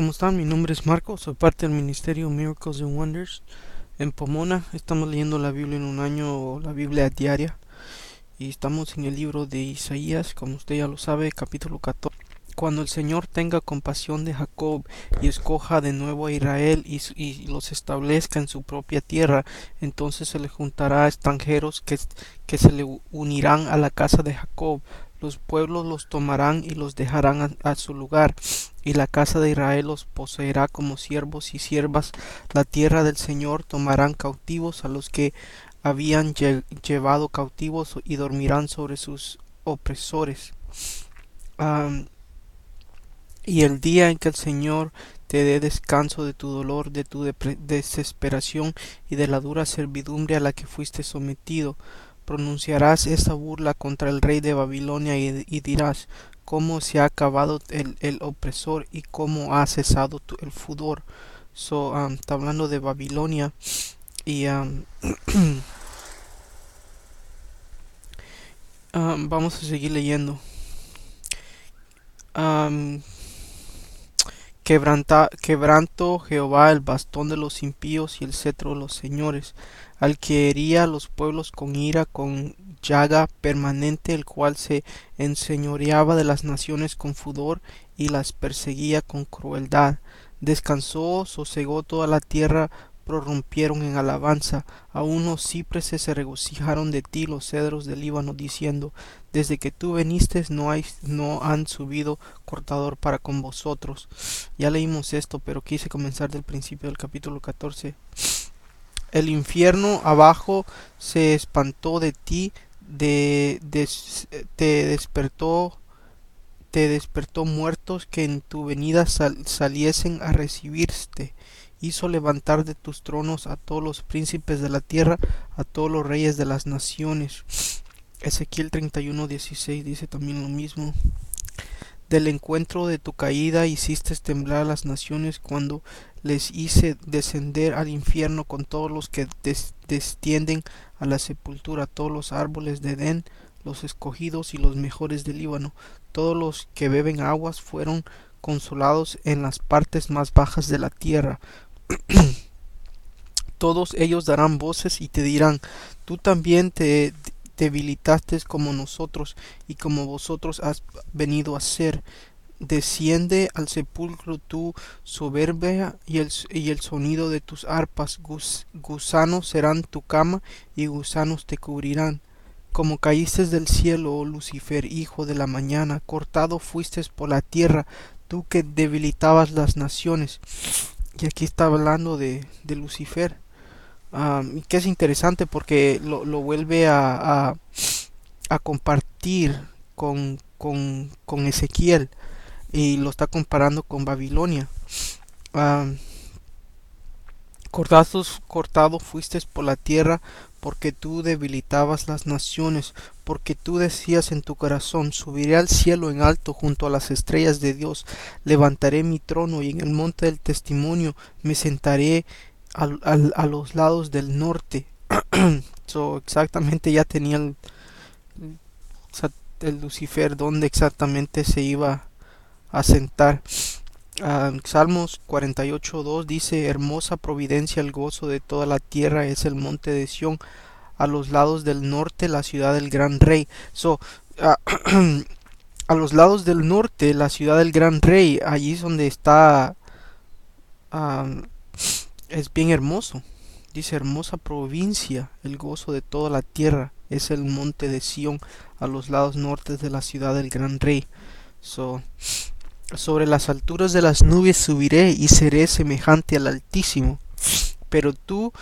¿cómo están? Mi nombre es Marco, soy parte del Ministerio Miracles and Wonders en Pomona. Estamos leyendo la Biblia en un año, la Biblia diaria, y estamos en el libro de Isaías, como usted ya lo sabe, capítulo 14. Cuando el Señor tenga compasión de Jacob y escoja de nuevo a Israel y los establezca en su propia tierra, entonces se le juntará a extranjeros que se le unirán a la casa de Jacob. Los pueblos los tomarán y los dejarán a su lugar, y la casa de Israel los poseerá como siervos y siervas. La tierra del Señor tomarán cautivos a los que habían llevado cautivos y dormirán sobre sus opresores. Am, y el día en que el Señor te dé descanso de tu dolor, de tu desesperación y de la dura servidumbre a la que fuiste sometido, pronunciarás esta burla contra el rey de Babilonia y dirás: cómo se ha acabado el opresor y cómo ha cesado el furor. Está hablando de Babilonia, y vamos a seguir leyendo. Um, Quebranto Jehová el bastón de los impíos y el cetro de los señores, al que hería a los pueblos con ira, con llaga permanente, el cual se enseñoreaba de las naciones con furor y las perseguía con crueldad. Descansó, sosegó toda la tierra, prorrumpieron en alabanza. Aun los cipreses se regocijaron de ti, los cedros del Líbano, diciendo: desde que tú viniste no han subido cortador para con vosotros. Ya leímos esto, pero quise comenzar del principio del capítulo 14. El infierno abajo se espantó de ti, te despertó, muertos que en tu venida saliesen a recibirte. Hizo levantar de tus tronos a todos los príncipes de la tierra, a todos los reyes de las naciones. Ezequiel 31:16 dice también lo mismo. Del encuentro de tu caída hiciste temblar a las naciones, cuando les hice descender al infierno con todos los que descienden a la sepultura, todos los árboles de Edén, los escogidos y los mejores del Líbano. Todos los que beben aguas fueron consolados en las partes más bajas de la tierra. Todos ellos darán voces y te dirán: tú también te debilitaste como nosotros, y como vosotros has venido a ser. Desciende al sepulcro tu soberbia, y el sonido de tus arpas. Gusanos serán tu cama, y gusanos te cubrirán. Como caíste del cielo, oh Lucifer, hijo de la mañana, cortado fuiste por la tierra, tú que debilitabas las naciones. Y aquí está hablando de Lucifer, que es interesante porque lo vuelve a compartir con Ezequiel, y lo está comparando con Babilonia. Um, cortado fuiste por la tierra, porque tú debilitabas las naciones, porque tú decías en tu corazón: subiré al cielo en alto junto a las estrellas de Dios, levantaré mi trono y en el monte del testimonio me sentaré a los lados del norte. Exactamente ya tenía el Lucifer donde exactamente se iba a sentar. Salmos 48:2 dice: hermosa providencia, el gozo de toda la tierra es el monte de Sión, a los lados del norte la ciudad del gran rey. A los lados del norte la ciudad del gran rey, allí es donde está. Es bien hermoso. Dice: hermosa provincia, el gozo de toda la tierra es el monte de Sión, a los lados norte de la ciudad del gran rey. Sobre las alturas de las nubes subiré y seré semejante al Altísimo. Pero tú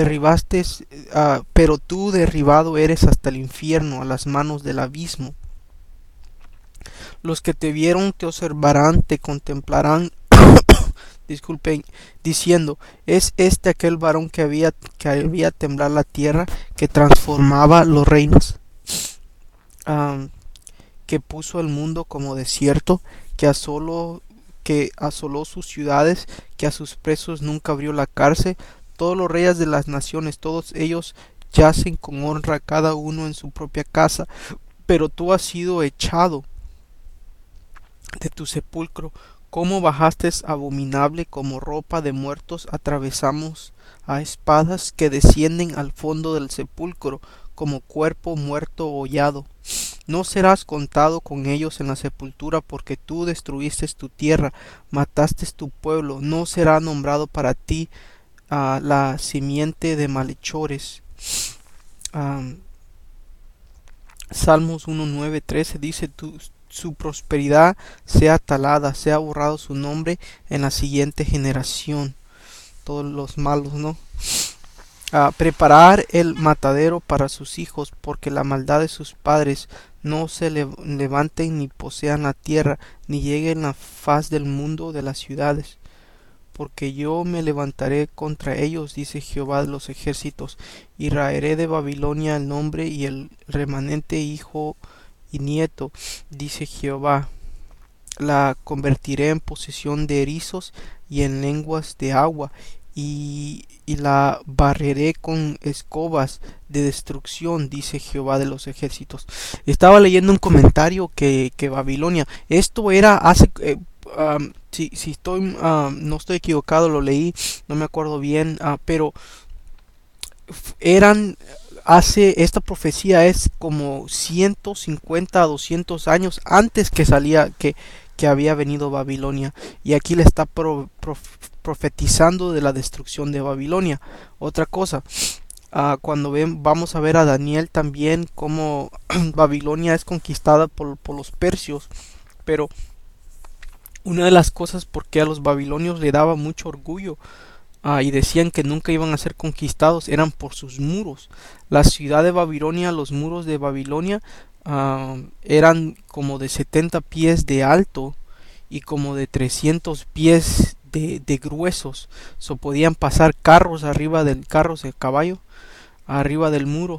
derribado eres hasta el infierno, a las manos del abismo. Los que te vieron te observarán, te contemplarán, disculpen, diciendo: ¿es este aquel varón que había temblar la tierra, que transformaba los reinos, que puso el mundo como desierto, que asoló sus ciudades, que a sus presos nunca abrió la cárcel? Todos los reyes de las naciones, todos ellos yacen con honra, cada uno en su propia casa, pero tú has sido echado de tu sepulcro cómo bajaste abominable como ropa de muertos, atravesamos a espadas que descienden al fondo del sepulcro, como cuerpo muerto hollado. No serás contado con ellos en la sepultura, porque tú destruiste tu tierra, mataste tu pueblo. No será nombrado para ti la simiente de malhechores. Am, Salmos 1:9-13 dice: su prosperidad sea talada, sea borrado su nombre en la siguiente generación. Todos los malos, ¿no? Preparar el matadero para sus hijos, porque la maldad de sus padres no se levanten ni posean la tierra, ni lleguen la faz del mundo de las ciudades. Porque yo me levantaré contra ellos, dice Jehová de los ejércitos, y raeré de Babilonia el nombre y el remanente hijo y nieto, dice Jehová. La convertiré en posesión de erizos y en lenguas de agua, y la barreré con escobas de destrucción, dice Jehová de los ejércitos. Estaba leyendo un comentario que Babilonia, esto era hace... si estoy no estoy equivocado, lo leí, no me acuerdo bien, pero eran esta profecía es como 150 a 200 años antes que que había venido Babilonia, y aquí le está profetizando de la destrucción de Babilonia. Otra cosa, cuando vamos a ver a Daniel también como Babilonia es conquistada por los persios, pero una de las cosas por qué a los babilonios le daba mucho orgullo y decían que nunca iban a ser conquistados eran por sus muros. La ciudad de Babilonia, los muros de Babilonia eran como de 70 pies de alto y como de 300 pies de gruesos. Podían pasar carros arriba del de caballo, arriba del muro.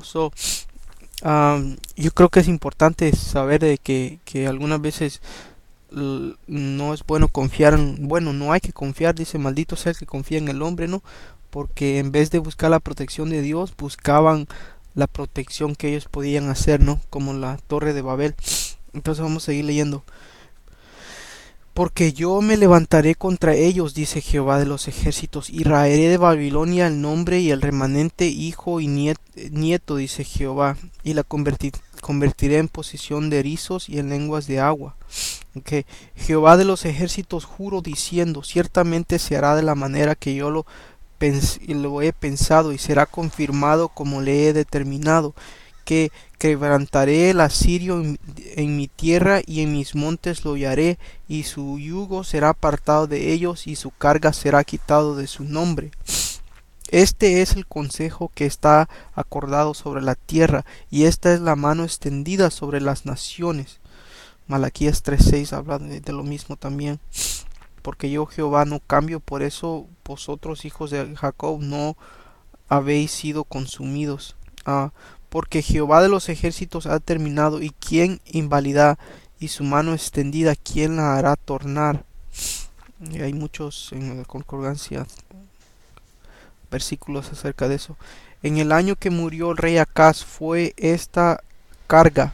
Yo creo que es importante saber de que algunas veces no es bueno confiar no hay que confiar, dice: maldito sea el que confía en el hombre, ¿no? Porque en vez de buscar la protección de Dios, buscaban la protección que ellos podían hacer, ¿no? Como la torre de Babel. Entonces vamos a seguir leyendo. Porque yo me levantaré contra ellos, dice Jehová de los ejércitos, y raeré de Babilonia el nombre y el remanente hijo y nieto, dice Jehová, y la convertiré en posesión de erizos y en lenguas de agua. Okay. Jehová de los ejércitos juro diciendo: ciertamente se hará de la manera que yo lo he pensado, y será confirmado como le he determinado, que quebrantaré el asirio en mi tierra, y en mis montes lo hollaré, y su yugo será apartado de ellos, y su carga será quitado de su nombre. Este es el consejo que está acordado sobre la tierra, y esta es la mano extendida sobre las naciones. Malaquías 3:6 habla de lo mismo también. Porque yo Jehová no cambio, por eso vosotros, hijos de Jacob, no habéis sido consumidos. Porque Jehová de los ejércitos ha terminado, y quién invalida, y su mano extendida, quién la hará tornar. Y hay muchos en la concordancia versículos acerca de eso. En el año que murió el rey Acaz fue esta carga.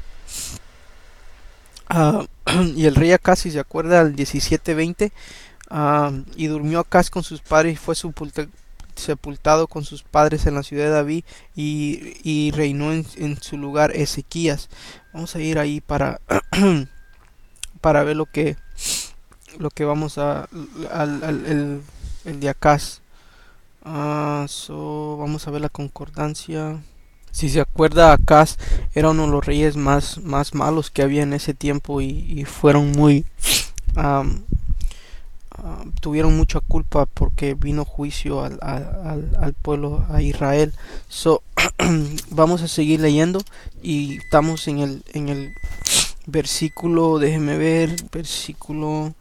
Y el rey Acaz, si se acuerda, al 17:20, y durmió Acaz con sus padres y fue sepultado con sus padres en la ciudad de David, y reinó en su lugar Ezequías. Vamos a ir ahí para para ver lo que vamos el de Acaz. Vamos a ver la concordancia. Si se acuerda, Acaz era uno de los reyes más malos que había en ese tiempo, y fueron muy tuvieron mucha culpa porque vino juicio al pueblo, a Israel. Vamos a seguir leyendo, y estamos en el versículo, déjeme ver, versículo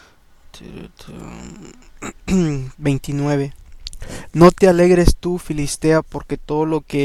29. No te alegres tú, Filistea, porque todo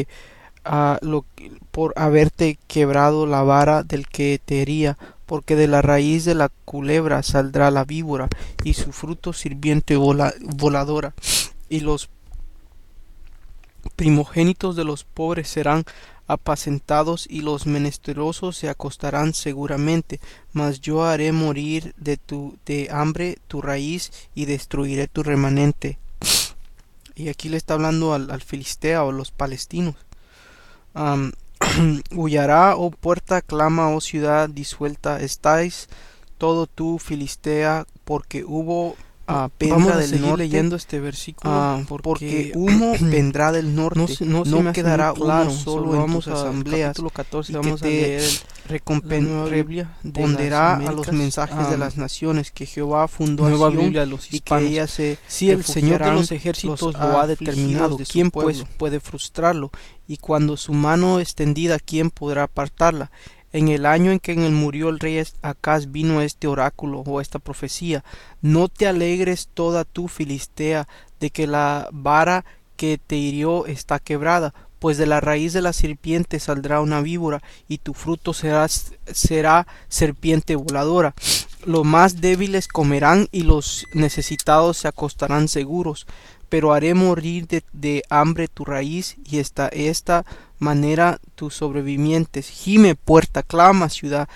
por haberte quebrado la vara del que te hería, porque de la raíz de la culebra saldrá la víbora, y su fruto sirviente voladora, y los primogénitos de los pobres serán apacentados, y los menesterosos se acostarán seguramente, mas yo haré morir de hambre tu raíz, y destruiré tu remanente. Y aquí le está hablando al Filistea o los palestinos. Um, Huyará, oh puerta, clama, oh ciudad disuelta, estáis todo tú, Filistea, porque hubo Vamos vendrá a del seguir norte, leyendo este versículo porque humo vendrá del norte, no se me hace quedará muy claro. humo solo en Vamos tus al asambleas, capítulo 14, y que vamos a te leer la nueva Biblia de las responderá a los Américas, mensajes de las naciones, que Jehová fundó a Nueva Sión, Biblia de los y que Hispanos. ella se Si el Señor de los refugiarán ejércitos los lo ha afligidos determinado, de su ¿quién pues pueblo. puede frustrarlo? Y cuando su mano extendida, ¿quién podrá apartarla? En el año en que murió el rey Acaz vino este oráculo o esta profecía: no te alegres toda tú, Filistea, de que la vara que te hirió está quebrada, pues de la raíz de la serpiente saldrá una víbora, y tu fruto será serpiente voladora. Los más débiles comerán, y los necesitados se acostarán seguros, pero haré morir de hambre tu raíz, y esta manera tus sobrevivientes. Gime puerta, clama ciudad,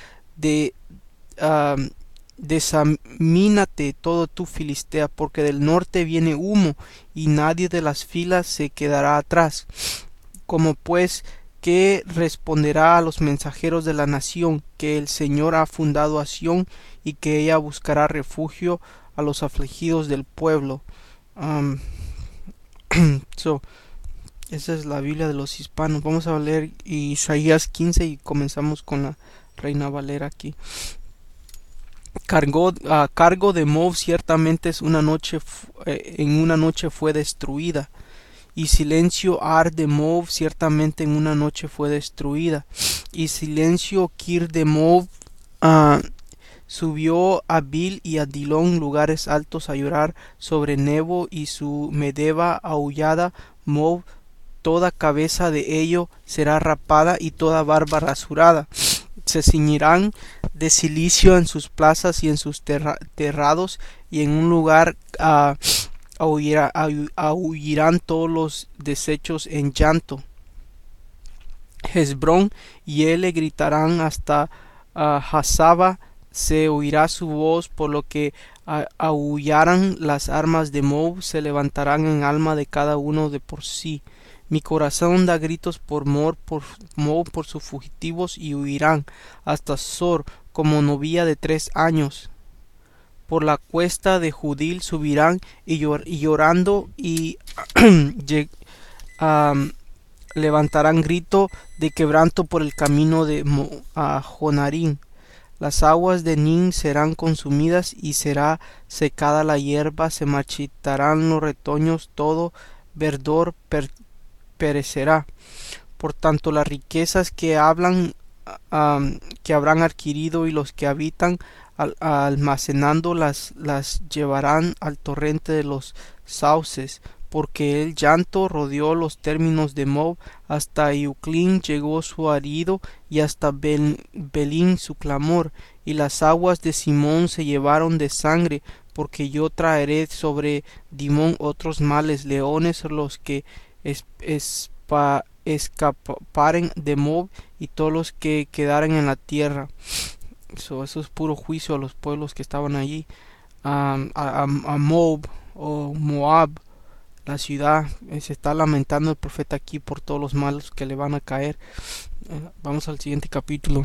desamínate todo tu, Filistea, porque del norte viene humo, y nadie de las filas se quedará atrás. Como pues que responderá a los mensajeros de la nación, que el Señor ha fundado a Sión, y que ella buscará refugio a los afligidos del pueblo. Esa es la Biblia de los hispanos. Vamos a leer Isaías 15 y comenzamos con la Reina Valera aquí. Cargo de Moab ciertamente en una noche fue destruida, y silencio Ar de Moab ciertamente en una noche fue destruida, y silencio Kir de Moab. Subió a Bil y a Dilón, lugares altos, a llorar sobre Nebo y su Medeba aullada. Moab, toda cabeza de ello será rapada, y toda barba rasurada. Se ciñirán de cilicio en sus plazas y en sus terrados, y en un lugar ahuirán todos los desechos en llanto. Hezbrón y él gritarán hasta Hazaba, se oirá su voz, por lo que ahullaran las armas de Moab, se levantarán en alma de cada uno de por sí. Mi corazón da gritos por Moab, por sus fugitivos, y huirán hasta Sor como novilla de 3 años. Por la cuesta de Judil subirán, y llorando, y levantarán grito de quebranto por el camino de Jonarín. Las aguas de Nin serán consumidas, y será secada la hierba, se marchitarán los retoños, todo verdor perecerá. Por tanto, las riquezas que habrán adquirido, y los que habitan almacenando las llevarán al torrente de los sauces, porque el llanto rodeó los términos de Moab, hasta Euclín llegó su arido, y hasta Belín su clamor, y las aguas de Simón se llevaron de sangre, porque yo traeré sobre Dimón otros males, leones los que escaparen de Moab, y todos los que quedaren en la tierra. Eso es puro juicio a los pueblos que estaban allí. A Moab o Moab, la ciudad, se está lamentando el profeta aquí por todos los malos que le van a caer. Vamos al siguiente capítulo.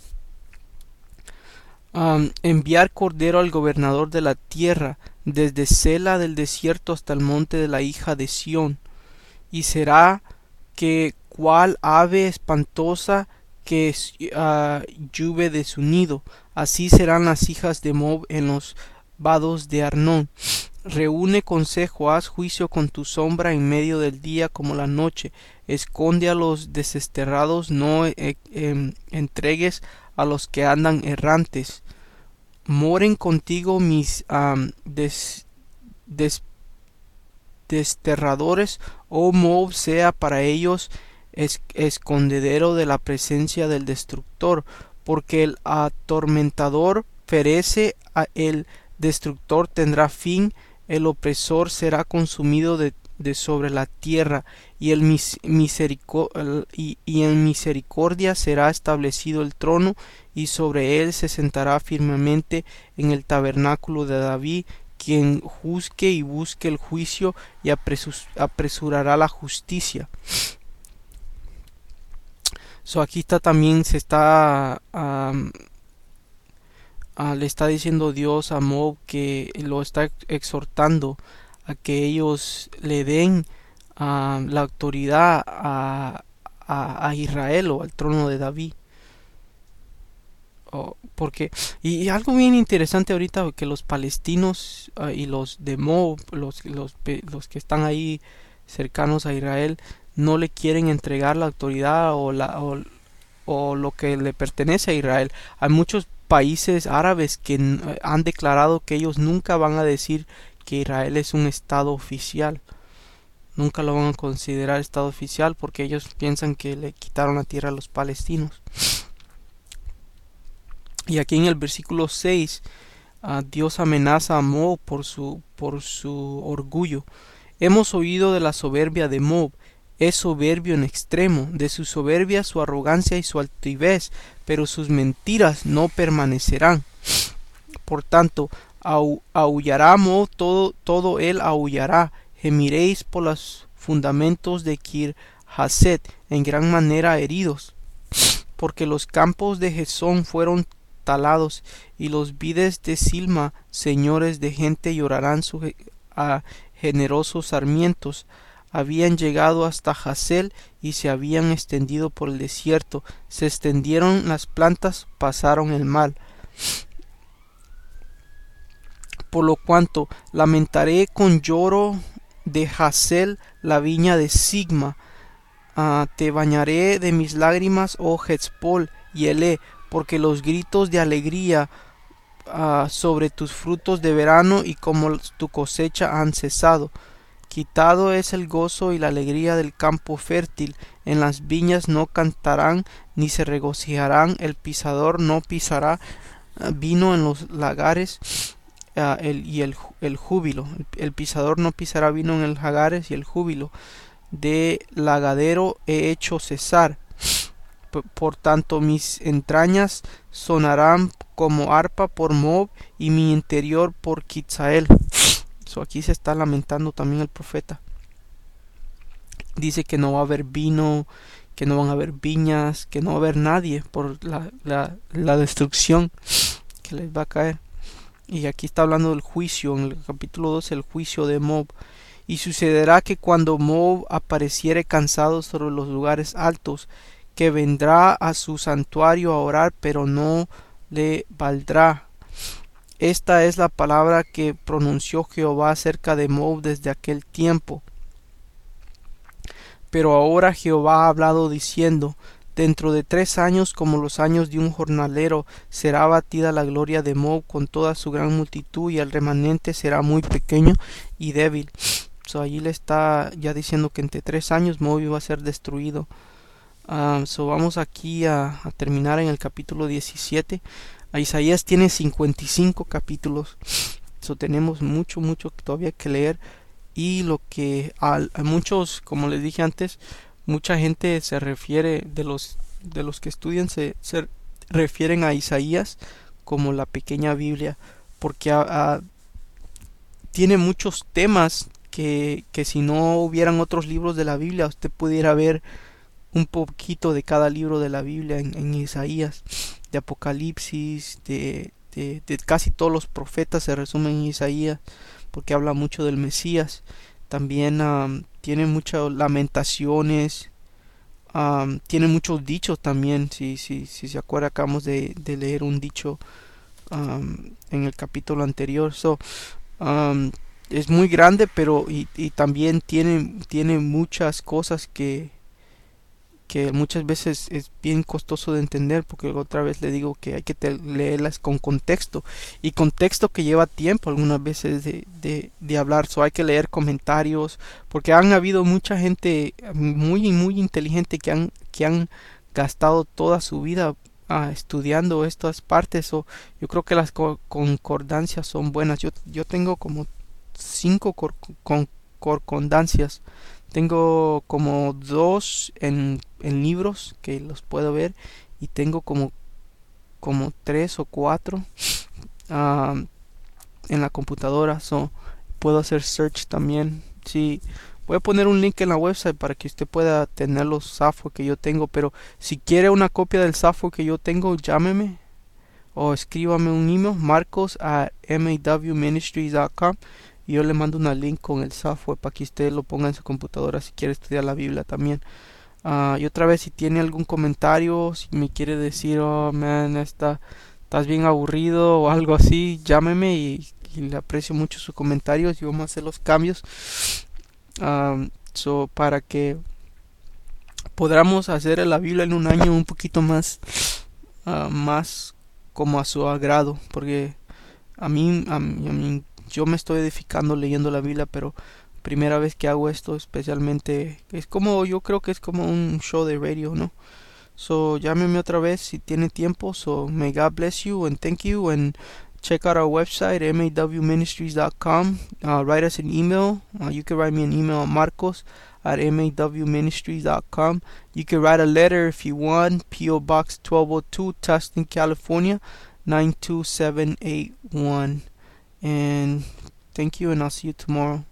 Enviar cordero al gobernador de la tierra, desde Sela del desierto hasta el monte de la hija de Sión, y será que cual ave espantosa que lluve de su nido, así serán las hijas de Moab en los vados de Arnón. Reúne consejo, haz juicio con tu sombra en medio del día como la noche. Esconde a los desterrados, no entregues a los que andan errantes. Moren contigo mis desterradores, oh Moab sea para ellos escondedero de la presencia del destructor, porque el atormentador perece, el destructor tendrá fin, el opresor será consumido de sobre la tierra, y, y en misericordia será establecido el trono, y sobre él se sentará firmemente en el tabernáculo de David, quien juzgue y busque el juicio y apresurará la justicia. Aquí está también se está le está diciendo Dios a Moab, que lo está exhortando a que ellos le den la autoridad a Israel o al trono de David. Porque y algo bien interesante ahorita, que los palestinos y los de Moab, los que están ahí cercanos a Israel, no le quieren entregar la autoridad o lo que le pertenece a Israel. Hay muchos países árabes que han declarado que ellos nunca van a decir que Israel es un estado oficial. Nunca lo van a considerar estado oficial, porque ellos piensan que le quitaron la tierra a los palestinos. Y aquí en el versículo 6, Dios amenaza a Moab por su orgullo. Hemos oído de la soberbia de Moab. Es soberbio en extremo, de su soberbia, su arrogancia y su altivez, pero sus mentiras no permanecerán. Por tanto, aullará Moab, todo él aullará. Gemiréis por los fundamentos de Kir-Haset, en gran manera heridos, porque los campos de Gesón fueron talados, y los vides de Silma, señores de gente, llorarán a generosos sarmientos. Habían llegado hasta Hazel y se habían extendido por el desierto. Se extendieron las plantas, pasaron el mal. Por lo cuanto lamentaré con lloro de Hazel la viña de Sigma. Te bañaré de mis lágrimas, oh Hezbol y Elé, porque los gritos de alegría sobre tus frutos de verano y como tu cosecha han cesado. Quitado es el gozo y la alegría del campo fértil. En las viñas no cantarán ni se regocijarán. El pisador no pisará vino en los lagares el júbilo. El pisador no pisará vino en el lagares y el júbilo. De lagadero he hecho cesar. Por tanto mis entrañas sonarán como arpa por Moab y mi interior por Kitzael. Aquí se está lamentando también el profeta. Dice que no va a haber vino, que no van a haber viñas, que no va a haber nadie por la destrucción que les va a caer. Y aquí está hablando del juicio, en el capítulo 12, el juicio de Moab. Y sucederá que cuando Moab apareciere cansado sobre los lugares altos, que vendrá a su santuario a orar, pero no le valdrá. Esta es la palabra que pronunció Jehová acerca de Moab desde aquel tiempo. Pero ahora Jehová ha hablado diciendo: dentro de 3 años, como los años de un jornalero, será abatida la gloria de Moab con toda su gran multitud, y el remanente será muy pequeño y débil. Allí le está ya diciendo que entre 3 años Moab iba a ser destruido. Vamos aquí a terminar en el capítulo 17. Isaías tiene 55 capítulos. Tenemos mucho todavía que leer. Y lo que a muchos, como les dije antes, mucha gente se refiere, de los que estudian, se refieren a Isaías como la pequeña Biblia, porque tiene muchos temas que si no hubieran otros libros de la Biblia, usted pudiera ver un poquito de cada libro de la Biblia en Isaías. De Apocalipsis, de casi todos los profetas se resumen en Isaías, porque habla mucho del Mesías. También tiene muchas lamentaciones, tiene muchos dichos también. Si se acuerda, acabamos de leer un dicho en el capítulo anterior. Es muy grande, pero y también tiene muchas cosas que muchas veces es bien costoso de entender, porque otra vez le digo que hay que leerlas con contexto, y contexto que lleva tiempo algunas veces de hablar. Hay que leer comentarios, porque han habido mucha gente muy inteligente que han gastado toda su vida estudiando estas partes. Yo creo que las concordancias son buenas. Yo tengo como 5 concordancias. Tengo como 2 en libros que los puedo ver, y tengo como 3 o 4 en la computadora. So, puedo hacer search también. Sí, voy a poner un link en la website para que usted pueda tener los software que yo tengo. Pero si quiere una copia del software que yo tengo, llámeme o escríbame un email, marcos@mawministries.com, y yo le mando una link con el software para que usted lo ponga en su computadora si quiere estudiar la Biblia también. Y otra vez, si tiene algún comentario, si me quiere decir, oh man, estás bien aburrido o algo así, llámeme, y le aprecio mucho sus comentarios y vamos a hacer los cambios para que podamos hacer la Biblia en un año un poquito más como a su agrado, porque a mí yo me estoy edificando leyendo la Biblia, pero primera vez que hago esto, especialmente, yo creo que es como un show de radio, ¿no? So, llámeme otra vez si tiene tiempo. So, may God bless you and thank you, and check out our website, mawministries.com. Write us an email. You can write me an email at marcos@mawministries.com. You can write a letter if you want. P.O. Box 1202, Tustin, California, 92781. And thank you, and I'll see you tomorrow.